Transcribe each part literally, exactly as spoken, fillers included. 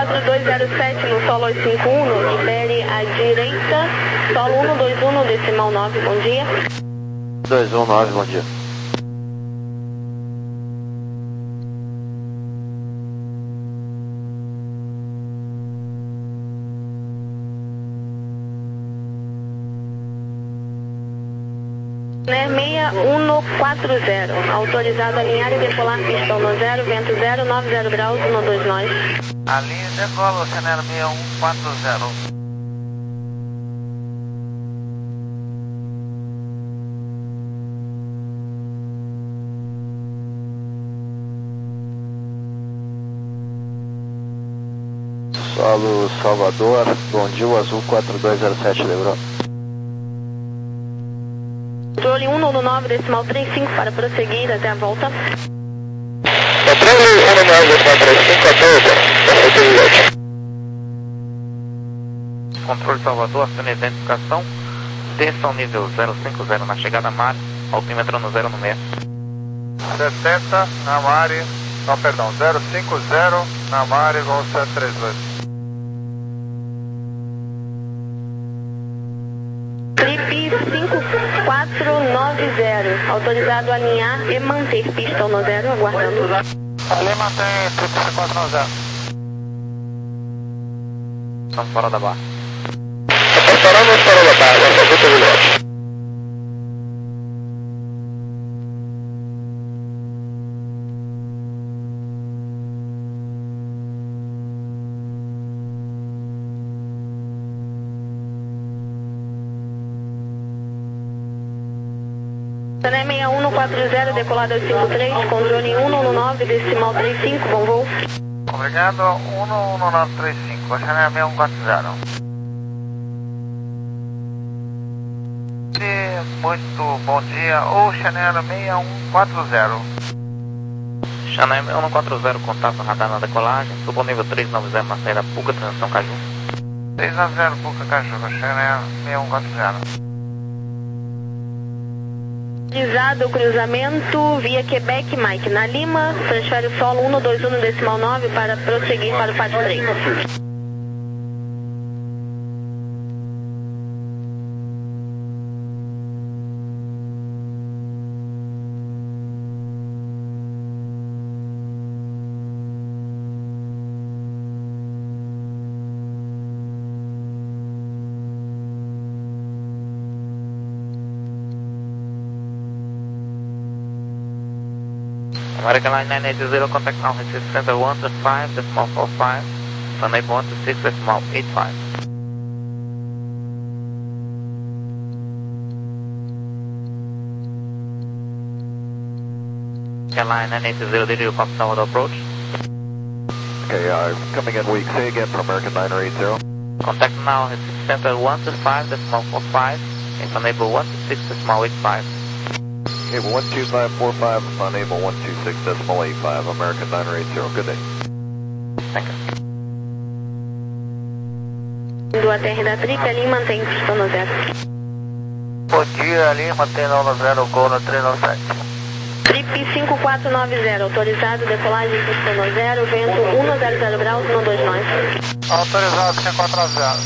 quatro dois zero sete no solo oitocentos e cinquenta e um, libere à direita, solo cento e vinte e um, decimal nove, bom dia. dois um nove, bom dia. seis um quatro zero, autorizado a alinhar e decolar pistão no zero, vento zero, nove zero graus, um dois nós. Alinha e decola, Chanel seis um quatro zero. Solo Salvador, bom dia, o azul quatro dois zero sete, lembrou? Controle cento e nove, decimal trinta e cinco para prosseguir até a volta. Controle cento e nove, decimal trinta e cinco, até a volta. Controle Salvador, acione a identificação, desça ao nível zero cinco zero na chegada Mari, altímetro no zero no meio. setenta na Mari, não, perdão, zero cinco zero na Mari, voo sete três dois. Trip cinco quatro nove zero, autorizado a alinhar e manter pistão no zero, aguardando. Ali mantém Trip cinco quatro nove zero. Estamos fora da barra. Passaremos fora da barra, essa é a velocidade. Sané seis um quatro zero, decolado oitocentos e cinquenta e três, controle cento e nove, decimal trinta e cinco, bom voo. Obrigado, cento e nove trinta e cinco, Chanel seis um quatro zero. Muito bom dia, ou Chanel seis um quatro zero. Chanel seis um quatro zero, contato radar na decolagem, subo nível três nove zero na saída Puca, transição Caju. três nove zero Puca, Caju, Chanel seis um quatro zero. Autorizado o cruzamento via Quebec, Mike. Na Lima, transfere o solo cento e vinte e um, decimal nove para prosseguir para o P A D três. American Line nine eight zero, contact now, receive center one to five, decimal four five, Sunday one to six, decimal eight five. American Line nine eight zero, did you copy Salvador approach? Okay, uh, coming in weak, say again for American nine eight zero. Contact now, receive center one to five, decimal four five, and Sunday one to six, decimal eight five. Cable one two five four five, unable one two six decimal eight five, American nine eight zero, good day. Thank you. Do A T R da Trip, ali mantém pistão no zero. Bom dia, ali mantém no zero, gol no três nove sete. Trip cinco quatro nove zero, autorizado, decolagem pistão no zero, vento cento e zero graus, um dois nós. Autorizado cinco quatro nove zero.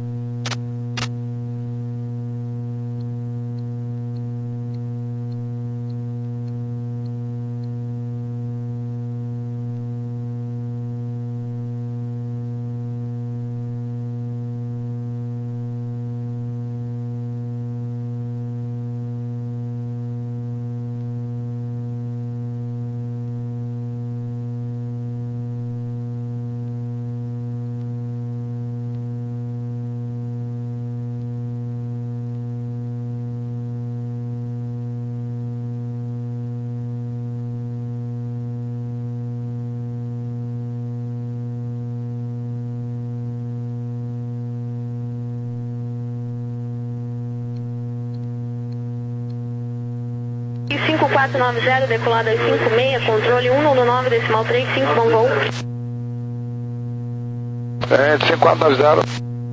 cinco quatro nove zero, decolado às cinco e meia, controle cento e nove, decimal trinta e cinco, bom voo. É, cinco quatro nove zero.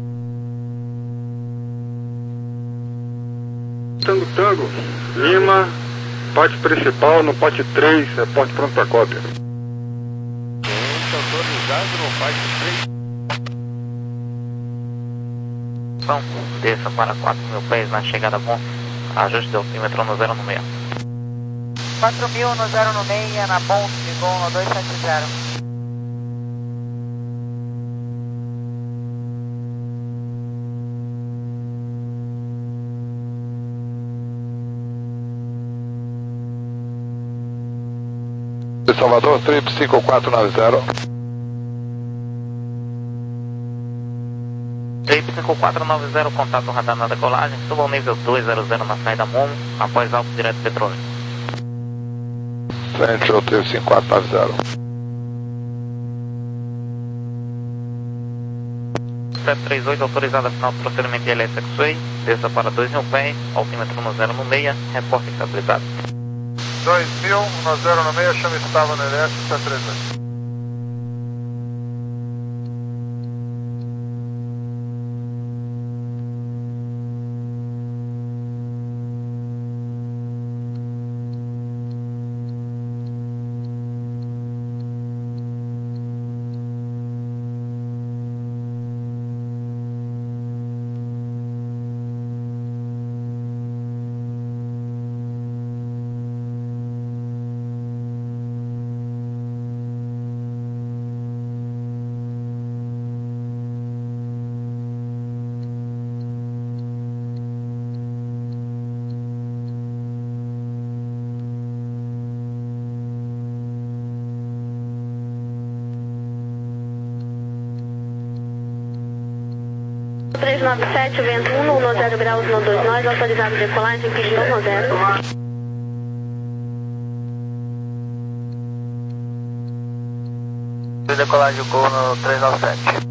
Tango Tango, Lima, parte principal no pote três, é porte pronto para cópia. Autorizado no parte três. identificação, desça para quatro mil pés na chegada bom, ajuste de altímetro no zero no meio. quatro mil no zero no meio, na bom, ligou no dois sete zero. Salvador, trip cinco quatro nove zero. Trip cinco quatro nove zero, contato radar na decolagem, suba ao nível duzentos na saída Momo, após alto direto petróleo. Central, trip cinco quatro nove zero. sete três oito, autorizada final do procedimento I L S X-Way, desça para dois mil pés, altímetro no zero no meio, reporte estabilizado. dois mil no zero no meio, chama estava no L S sete três oito. três nove sete, vento um, no zero graus, no dois nós, autorizado decolagem, pistão no zero. Decolagem Gol no três nove sete.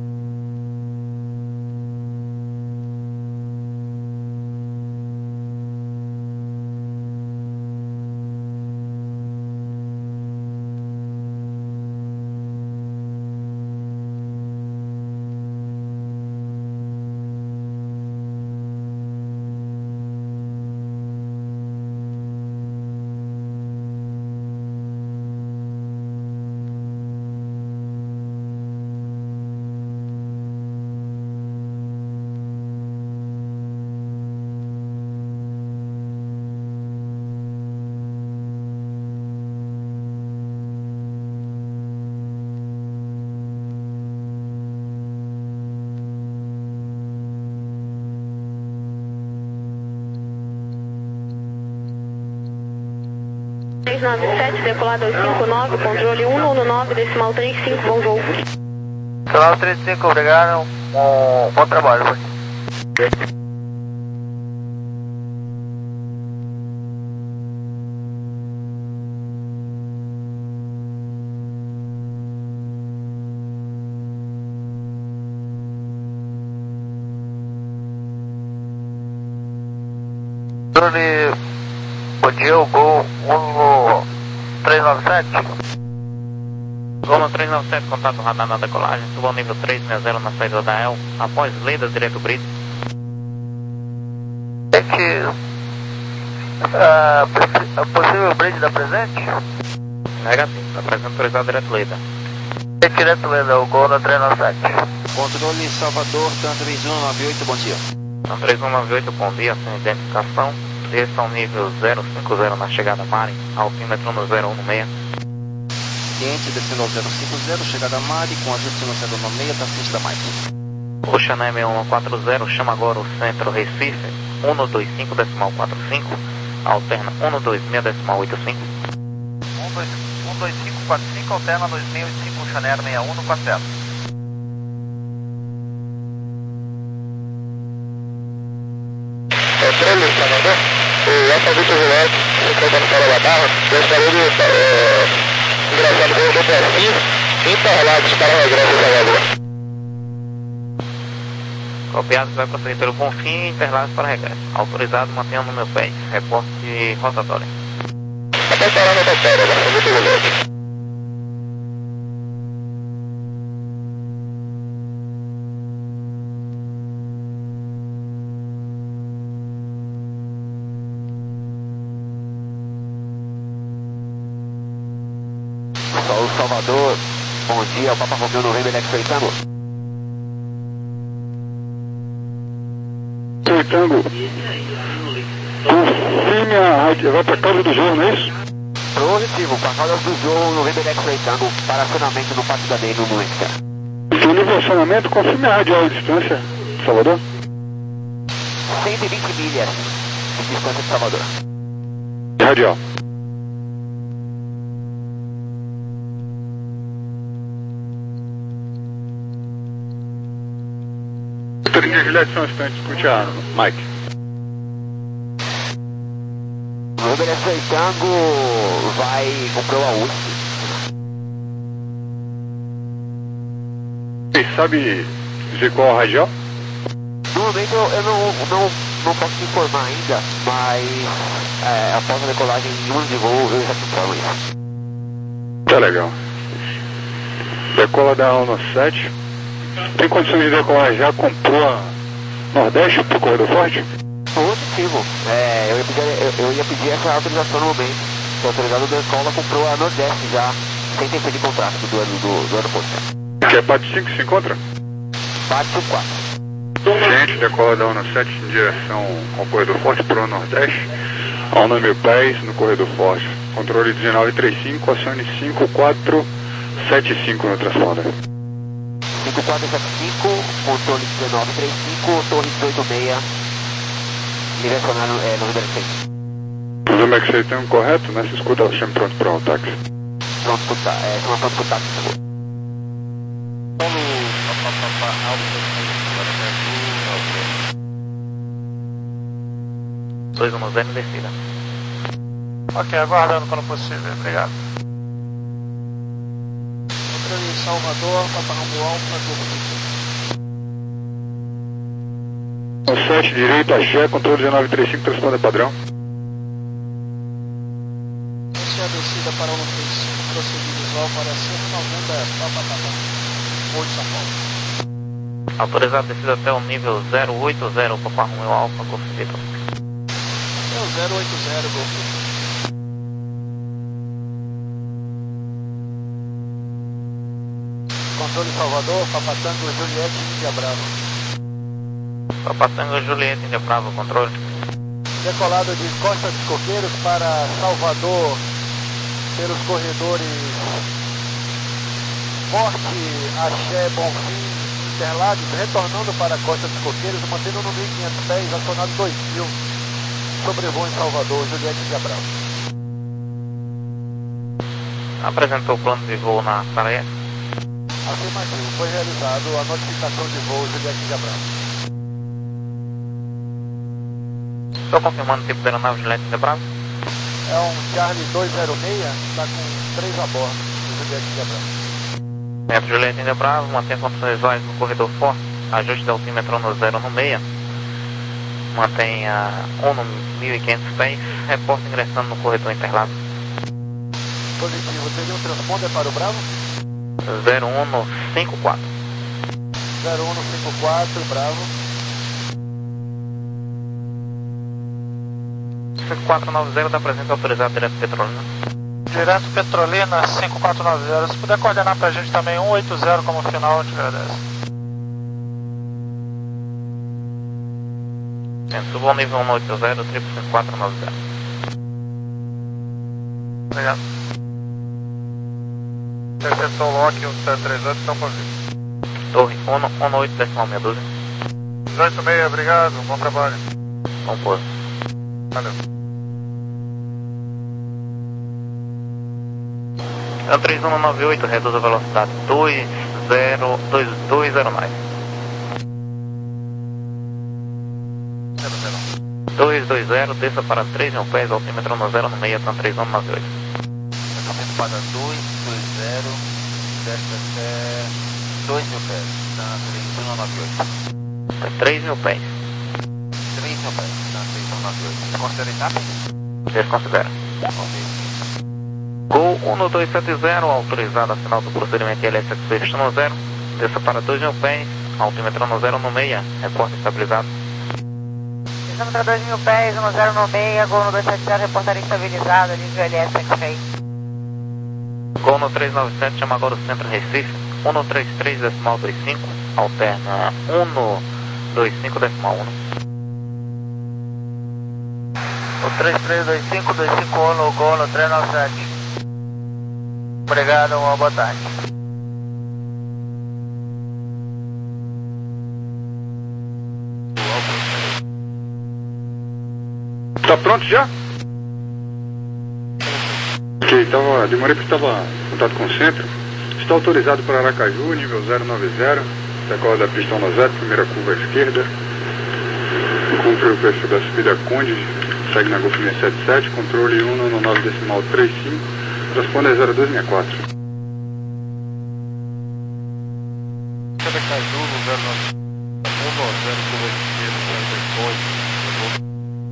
três nove sete, decolar dois cinco nove, controle um um nove, decimal três cinco, bom voo. Canal trinta e cinco, obrigado, um bom trabalho. Bom dia, o Gol no três nove sete. Gol no três nove sete, contato radar na decolagem, suba ao nível trezentos e sessenta na saída da E L, após Leidas, direto Brito. É que uh, possível bridge da presente? Negativo, está presente autorizado direto Leida. É direto Leida, o Gol no três nove sete. Controle Salvador, TAN três um nove oito, bom dia. TAN três um nove oito, bom dia, sem identificação. Desça ao nível zero cinco zero na chegada Mari, altímetro no zero um no meio. Cliente descendo ao zero cinco zero, chegada Mari, com ajuste no zero no meio, da frente da Mike. Ocean M um quatro zero, chama agora o centro Recife, um dois cinco decimal quatro cinco, alterna um dois seis decimal oito cinco. um dois cinco quatro cinco, alterna dois mil e cinco, Ocean Air sessenta e um no quatro zero. Controle, Salvador, o Alfa Vitor Juliette, secretando fora da barra, gostaria de ingressar no B P S Interlagos para regresso a Salvador. Copiado, vai prosseguir pelo Bonfim e Interlagos para regresso. Autorizado, mantenha no meu pé. Reporte rotatório. Até parar a rotatória, Alfa Vitor Juliette. Saúl Salvador, bom dia, o Papa Romeu November X oitavo. X-Ray Tango. Confirme a rádio. Vai para casa do João, não é isso? Positivo, para casa do João, November X-Ray Tango, para acionamento no Pátio da D no Nuenca. Se livre acionamento, confirme a radial de distância, Salvador. cento e vinte milhas de distância de Salvador. Radial. Turinha de Juliette, só um instante, escute a Mike. O November X-Ray Tango vai comprou a U S P. Você sabe dizer qual a radial? No momento eu, eu não, não, não posso te informar ainda, mas é, após a decolagem em um de voo eu já te informo isso. Tá legal. Decola da ONU sete. Tem condições de decolar já? Comprou a Nordeste pro Corredor Forte? Positivo. É, eu, ia pedir, eu, eu ia pedir essa autorização no momento. O autorizado da escola comprou a Nordeste já, sem ter feito de contrato do, do, do aeroporto. Que é Pátio cinco se encontra? Pátio quatro. Gente, decola da ONU sete em direção ao Corredor Forte pro Nordeste. A ONU mil pés no Corredor Forte. Controle dezenove trinta e cinco, acione cinco quatro sete cinco no transponder. cinco quatro sete cinco, controle dezenove trinta e cinco, torre dezoito seis, direcionar é, no número seis. O número que você tem correto, né? Você escuta o chame pronto para o táxi. Pronto para o táxi, é, chama pronto para o táxi, por favor. dois um zero, descida. Ok, aguardando quando possível, obrigado. Outra em Salvador, Papa Romeo Alfa, O sete direito, axé, controle dezenove trinta e cinco, transponder padrão. essa é a descida para o trinta e cinco, prosseguir visual para cento e noventa, Papa Papa, oito São Paulo. Autorizado descida até o nível zero oito zero, Papa Romeo Alfa, Golf Victor. É o zero oito zero, Golf Victor. Controle Salvador, Papa Tango, Juliette, Índia Bravo. Papa Tango, Juliette, Índia Bravo, controle. Decolado de Costa dos Coqueiros para Salvador, pelos corredores Forte, Axé, Bonfim, Interlagos, retornando para Costa dos Coqueiros, mantendo no mil e quinhentos pés, acionado dois mil, sobrevoo em Salvador, Juliette, Índia Bravo. Apresentou o plano de voo na Saré. Afirmativo, foi realizado a notificação de voo, Juliette, Índia Bravo. Estou confirmando o tipo de aeronave Juliette Índia Bravo. É um Charlie dois zero seis, está com três a bordo, Juliette Índia Bravo. É, Juliette Índia Bravo, mantém condições visuais no corredor forte, ajuste de altímetro no zero no meia, mantém a um no mil e quinhentos pés, reporta ingressando no corredor Interlagos. Positivo, teria um transponder para o Bravo? zero um no cinco quatro. zero um no cinco quatro, Bravo. cinco quatro nove zero da presença autorizada direto Petrolina. Direto Petrolina, cinco quatro nove zero. Se puder coordenar pra gente também um oito zero como final, eu te agradeço. Suba ao nível um oito zero, triplo cinco quatro nove zero. Obrigado. Recepção Lock um sete três oito, São Paulo. Torre um oito decimal seis doze. dezoito seis, obrigado, bom trabalho. Bom pouso. Valeu. É o três um nove oito, reduz a velocidade dois zero dois zero nove. dois dois zero, desça para três mil pés, altímetro no zero no meio, tá três um nove oito. Lançamento para dois dois zero, desce até dois mil pés, na três um nove oito. Tá três mil pés. três mil pés, na três um nove oito. Você considera etapa? Desconsidera. Gol um dois sete zero, autorizado a final do procedimento L S X no zero, desça para dois mil pés, altímetro no zero no meia, reporte estabilizado. Estamos para dois mil pés, no zero no meia, Gol no dois sete zero, reportaria estabilizado, nível L S X-Ray. Gol no três nove sete, chama agora o centro Recife, um no trinta e três decimal vinte e cinco, alterna um no vinte e cinco decimal um. O três três dois cinco dois cinco um no Gol no três nove sete. Obrigado, uma boa tarde. Tá pronto já? Ok, tava, demorei porque estava em contato com o centro. Está autorizado para Aracaju, nível zero nove zero. Decola da pista um zero, primeira curva à esquerda. Cumpre o perfil da subida Conde, segue na Golf seis sete sete, controle um no nove decimal trinta e cinco, responde a zero dois seis quatro. Aracaju, no zero nove zero, curva esquerda, zero dois Conde.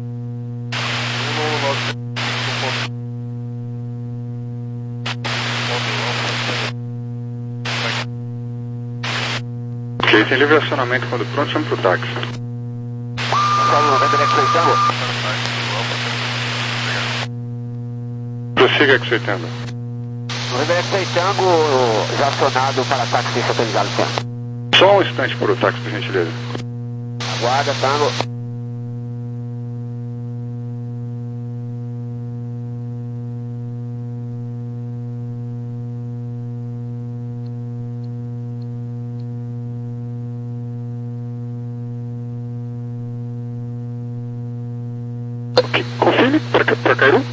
Ok, tem livre acionamento quando pronto, chama pro táxi. Prossiga com o Tango. November X-Ray Tango, já acionado para táxi autorizado, senhor. Só um instante por o táxi, por gentileza. Aguarda, Tango. Ok, confirme para, para Cairu.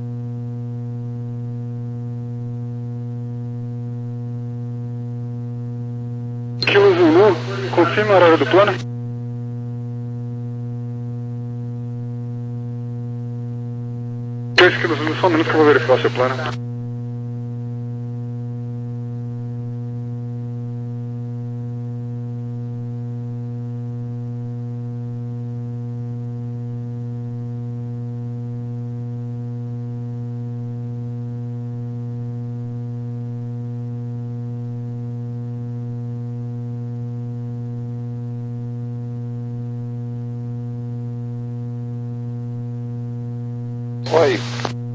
Kilo Zulu, confirma a horário do plano. três Kilo Zulu, só um minuto que eu vou verificar o seu plano. Oi.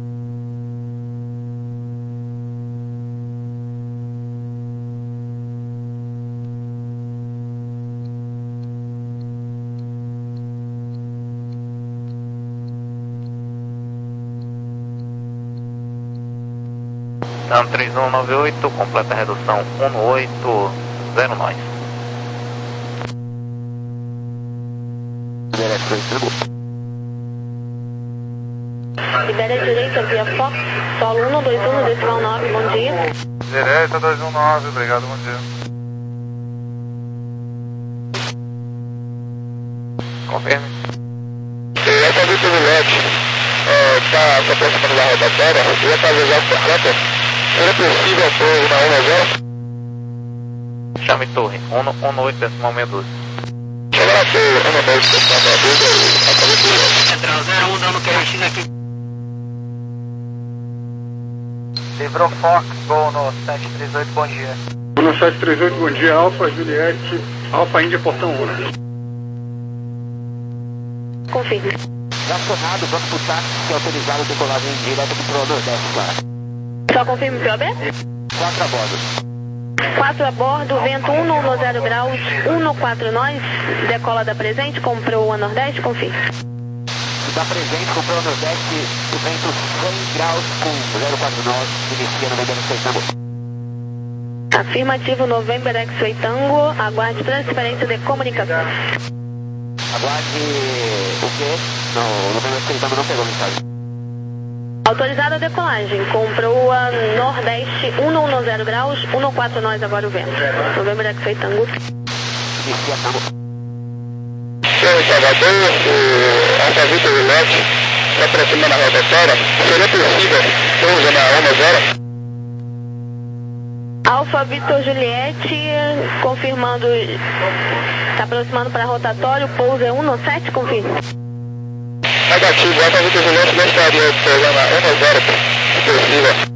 Então, três um nove oito, completa a redução um oito zero nove. Libera a direita via Fox, solo um dois um, decimal nove, bom dia. Direita dois um nove, obrigado, bom dia. Confirme. Essa Vitor Juliette está se aproximando da rotatória, eu ia fazer já por conta. Seria possível pouso na um zero? Chame torre, um oito decimal sessenta e dois. Chegar a torre, um dois decimal sessenta e dois, a Vitor Juliette. Central zero um, dando Q R X aqui. Livrou Fox, Gol no sete três oito, bom dia. No sete três oito, bom dia, Alfa Juliette, Alfa Índia, portão um. Confirme. Já acionado, vamos pro táxi autorizado, decolagem direta do Pro Nordeste, cara. Só confirme o P O B? quatro a bordo. quatro a bordo, vento um no zero graus, um no quatro nós, decola da presente, comprou a Nordeste, confirme. Da presente, comprou o Nordeste, o vento cem graus com zero quatro nove, inicia November X-Ray Tango. Afirmativo November X-Ray Tango, aguarde transferência de comunicação. Aguarde o quê? Não, o November X-Ray Tango não pegou mensagem. Autorizada a decolagem, comprou a Nordeste, um no zero graus, um no quatro nós agora o vento. November X-Ray Tango. Inicia Tango. Senhor Salvador, essa Vitor Juliette se aproxima da rotatória, seria possível pouso na um zero? Alfa Vitor Juliette, confirmando, está aproximando para rotatório, pouso é um no sete, confirma. Negativo, essa Vitor Juliette gostaria de pousar na um zero, se possível.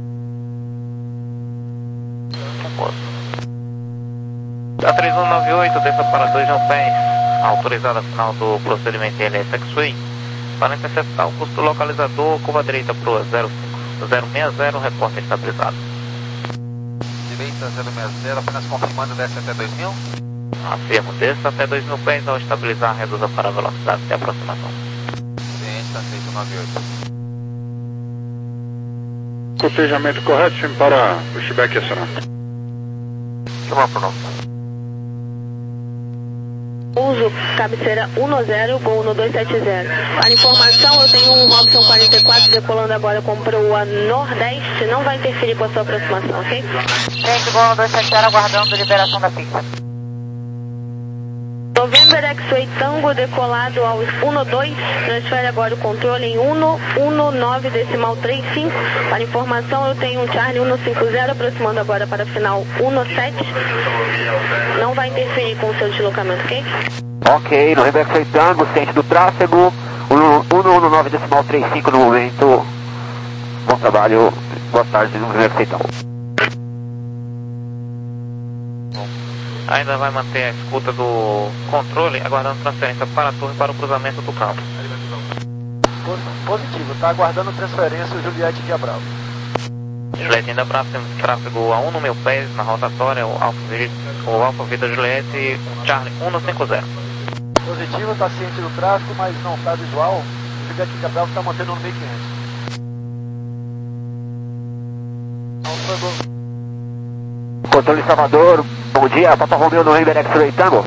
Da três um nove oito, desça para dois um pés, autorizada final do procedimento L S X-Way, para interceptar o custo localizador, curva direita para o zero cinco zero seis zero, repórter estabilizado. Direita zero seis zero, apenas confirmando, desce até dois mil. Afirmo, desça até dois mil pés, ao estabilizar, reduza para a velocidade de aproximação. Cliente seis um nove oito. Cotejamento correto, chame para pushback e acionar. Chama pronto. Uso cabeceira um zero, gol no dois sete zero. Para informação, eu tenho um Robson quarenta e quatro decolando agora com proa Nordeste, não vai interferir com a sua aproximação, ok? Gente, gol no dois sete zero, aguardando liberação da pista. November X-Ray Tango decolado aos um dois, transfere agora o controle em um um nove decimal trinta e cinco. Para informação, eu tenho um Charlie um cinco zero aproximando agora para final um sete. Não vai interferir com o seu deslocamento, ok? Ok, November X-Ray Tango, ciente do tráfego, um um nove decimal trinta e cinco no momento. Bom trabalho, boa tarde, November X-Ray Tango. Ainda vai manter a escuta do controle, aguardando transferência para a torre para o cruzamento do campo. Positivo, está aguardando transferência o Juliette de Bravo. Juliette ainda Bravo, temos tráfego a um no meu pés, na rotatória, o Alfa, o Alfa Vita Juliette, Charlie um cinco zero. Positivo, está ciente do tráfego, mas não está visual. O Juliette de Bravo está mantendo no mil e quinhentos. Controle Salvador, bom dia, Papa Romeo November X-Ray Tango.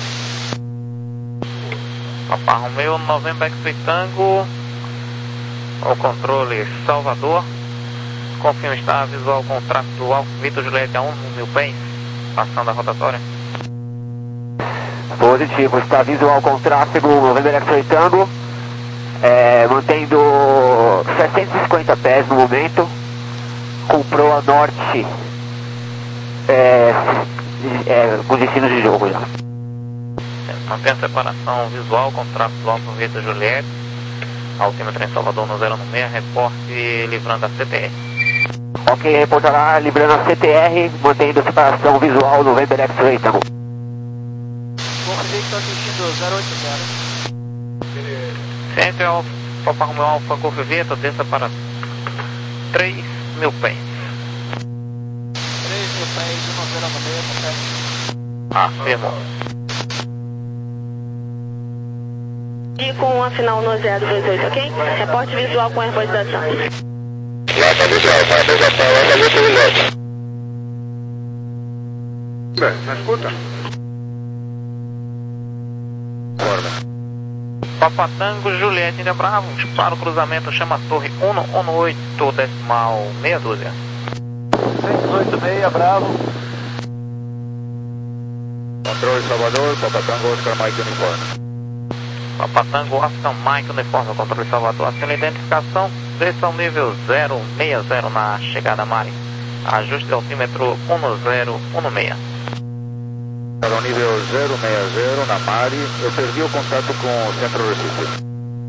Papa Romeo November X-Ray Tango, o controle Salvador, confirma está visual com o tráfego do Alfa Vitor Juliette a um no mil pés, passando a rotatória. Positivo, está visual com o tráfego November X-Ray Tango, é, mantendo setecentos e cinquenta pés no momento, com proa norte. É, é, com destinos de jogo já. Mantém a separação visual com o tráfego do Alfa Vita Juliette, altímetro em Salvador no zero um seis, reporte livrando a C T R. Ok, reportará livrando a C T R, mantendo a separação visual no November X-Ray Tango. Confirmei que está assistindo zero oito zero. Ciente ao Papa Romeo Alfa Golf Vita, desça para três mil pés. Afirmo. E com a final no zero dois oito, ok? Reporte visual com a arborização. Lá tá visual, tá visual, lá tá visual. Bem, na escuta? Papa Tango Juliette ainda Bravo, para o cruzamento, chama a torre um um oito decimal meia dúzia. seis oito seis, Bravo. Controle Salvador, Papa Tango, Oscar Mike Uniforme. Papa Tango, Oscar Mike Uniforme, controle Salvador. Assina a identificação, desça ao nível zero seis zero na chegada Mari. Ajuste de altímetro um zero um seis. Para o nível zero seis zero na Mari, eu perdi o contato com o Centro Recife.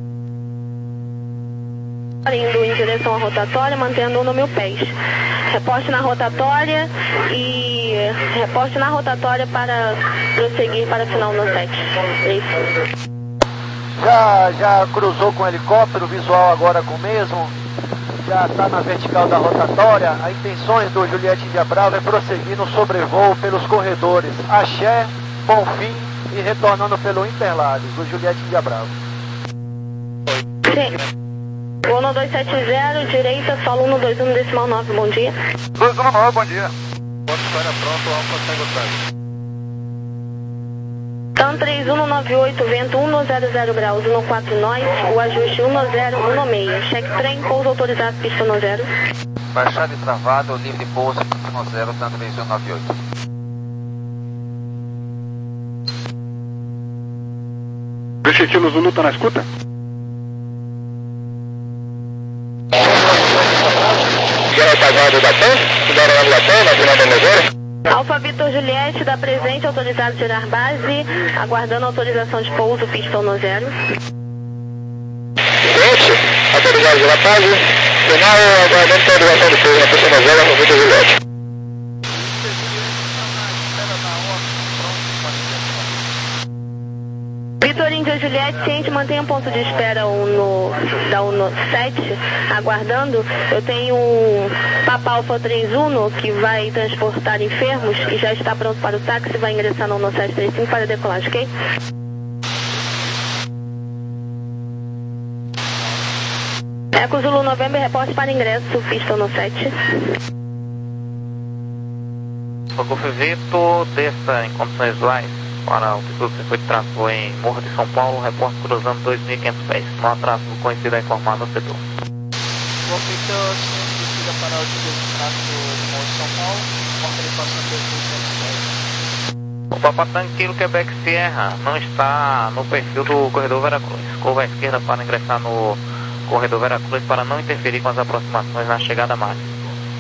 Indo em direção à rotatória, mantendo um no mil pés. Reporte na rotatória e reporte na rotatória para prosseguir para o final no sete. Isso. Já, já cruzou com o helicóptero, visual agora com o mesmo. Já está na vertical da rotatória. As intenções do Juliette de Bravo é prosseguir no sobrevoo pelos corredores Axé, Bonfim e retornando pelo Interlagos, do Juliette de Bravo. Sim. Gol no dois sete zero, direita, solo um dois um decimal nove, bom dia. dois um nove, bom dia. Pode estar pronto, Alfa Tango Tango. TAM três um nove oito, vento um zero zero graus, um quatro nós, o ajuste um zero um seis. Check trem, pouso autorizado, pista no zero. Baixada e travada, livre pouso, pista no zero, TAM três um nove oito. Vicentino Zulu tá na escuta? Já tá guarda da TAM? Fizeram lá da TAM, na final da Megera? Alfa Vitor Juliette, da presente, autorizado a tirar base, aguardando autorização de pouso, pista no zero. Gente, autorizado de La Paz, final, aguardando autorização de pouso na pista no zero, Alfa Vitor Juliette. Vitor Índia Juliette, ciente, mantenha ponto de espera no, da U N O sete, aguardando. Eu tenho um Papa Alfa três um que vai transportar enfermos e já está pronto para o táxi, vai ingressar no U N O sete três cinco para decolagem, ok? Eco Zulu November, reporte para ingresso, pista no sete. Golf Vitor, desça em condições visuais para a altitude do circuito de tráfego em Morro de São Paulo, reporte cruzando dois mil e quinhentos pés. Não há tráfego conhecido a informar no setor. Golf Vitor, descida para a altitude de tráfego em Morro de São Paulo, reporte passando dois mil e quinhentos pés. O Papa Tanque Kilo Quebec Sierra não está no perfil do corredor Veracruz. Curva à esquerda para ingressar no corredor Veracruz para não interferir com as aproximações na chegada máxima.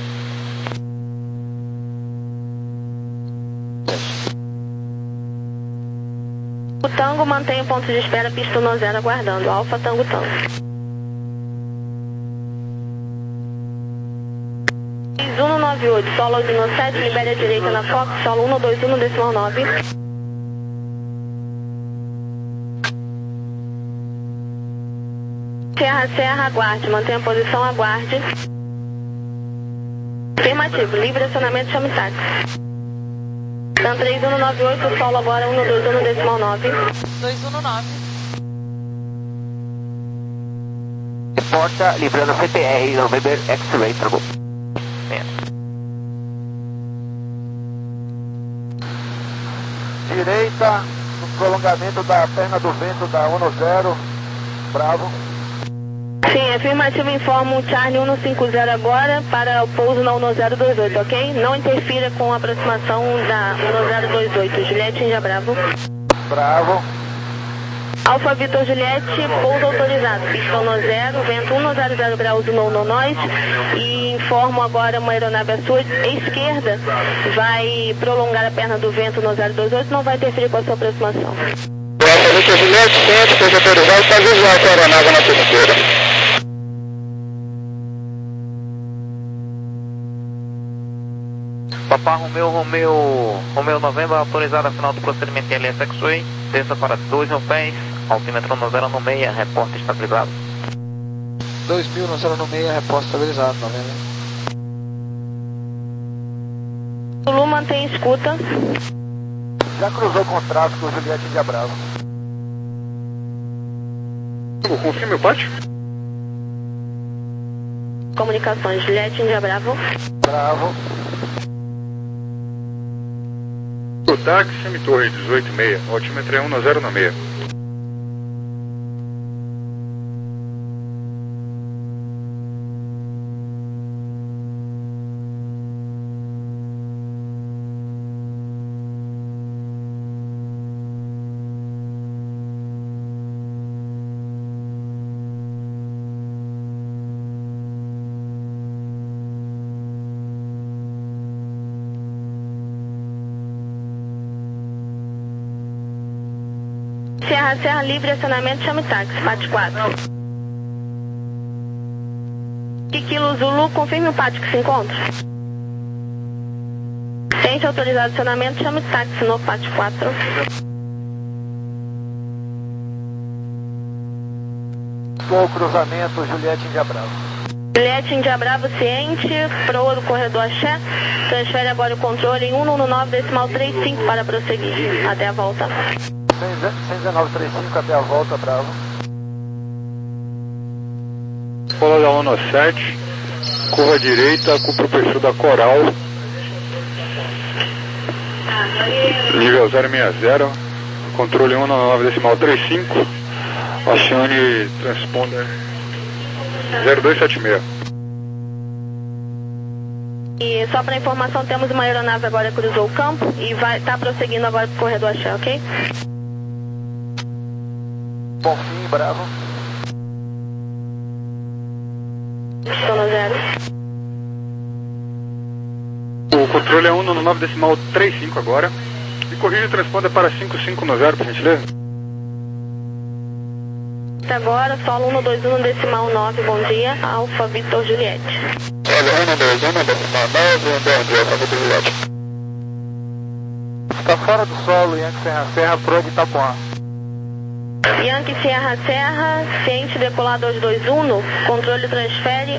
O Tango mantém o ponto de espera, pista no zero, aguardando. Alfa Tango Tango. seis um nove oito, solo no sete, libere a direita na Fox, solo um dois um decimal nove. Serra Serra, aguarde, mantenha a posição, aguarde. Afirmativo, livre acionamento, chame táxi. Então três um nove oito, solo agora um dois um decimal nove. dois um nove. Reporta, livrando C P R, November X-Ray, tá bom? Direita, no prolongamento da perna do vento da um zero, Bravo. Sim, afirmativo, informa o Charlie um cinco zero agora para o pouso na um zero dois oito, ok? Não interfira com a aproximação da um zero dois oito, Juliette Índia Bravo. Bravo. Alfa Vitor Juliette, pouso autorizado, pista um zero, vento um zero zero graus no no nós, e informo agora uma aeronave à sua esquerda, vai prolongar a perna do vento no zero dois oito, não vai interferir com a sua aproximação. Alfa Vitor Juliette, centro, pouso autorizado, está visual com a aeronave na sua esquerda. Papá Romeu, Romeu, Romeu Novembro, autorizado a final do procedimento em L S X-Way, desça para dois mil pés, altímetro no zero no meia, reporte estabilizado. dois mil no zero no meia, reporte estabilizado, Novembro. Zulu mantém escuta. Já cruzou com o tráfego, Juliette Índia Bravo. Confirme o pátio. Comunicações, Juliette Índia Bravo. Bravo. O táxi, semi-torre dezoito e meia, altímetro é um zero na meia. Serra Serra, livre acionamento, chame táxi, P A T quatro. Kilo Zulu, confirme o pátio que se encontra. Tente autorizado acionamento, chame táxi no P A T quatro. Gol cruzamento, Juliette Índia Bravo. Juliette Índia Bravo, ciente, proa do corredor Axé, transfere agora o controle em um um nove decimal trinta e cinco para prosseguir, até a volta. cem e dezenove trinta e cinco até a volta, Bravo. Escola da ONU sete, curva direita, cumpre o perfil da Coral. Nível zero seis zero, controle um nove decimal trinta e cinco, acione transponder zero dois sete seis. E só para informação, temos uma aeronave agora que cruzou o campo e vai estar tá prosseguindo agora para o corredor Axé, ok? Bom fim, Bravo. Estou no zero. O controle é um nove decimal trinta e cinco agora. E corrige o transponder para cinco cinco no zero, por gentileza. Até agora, solo um dois um decimal nove, bom dia, Alfa Vitor Juliette. um dois um decimal nove, bom dia, Alfa Vitor Juliette. Está fora do solo, Yankee Serra Serra, proa de Itapuã. Yankee Serra Serra, ciente decolar dois dois um, controle transfere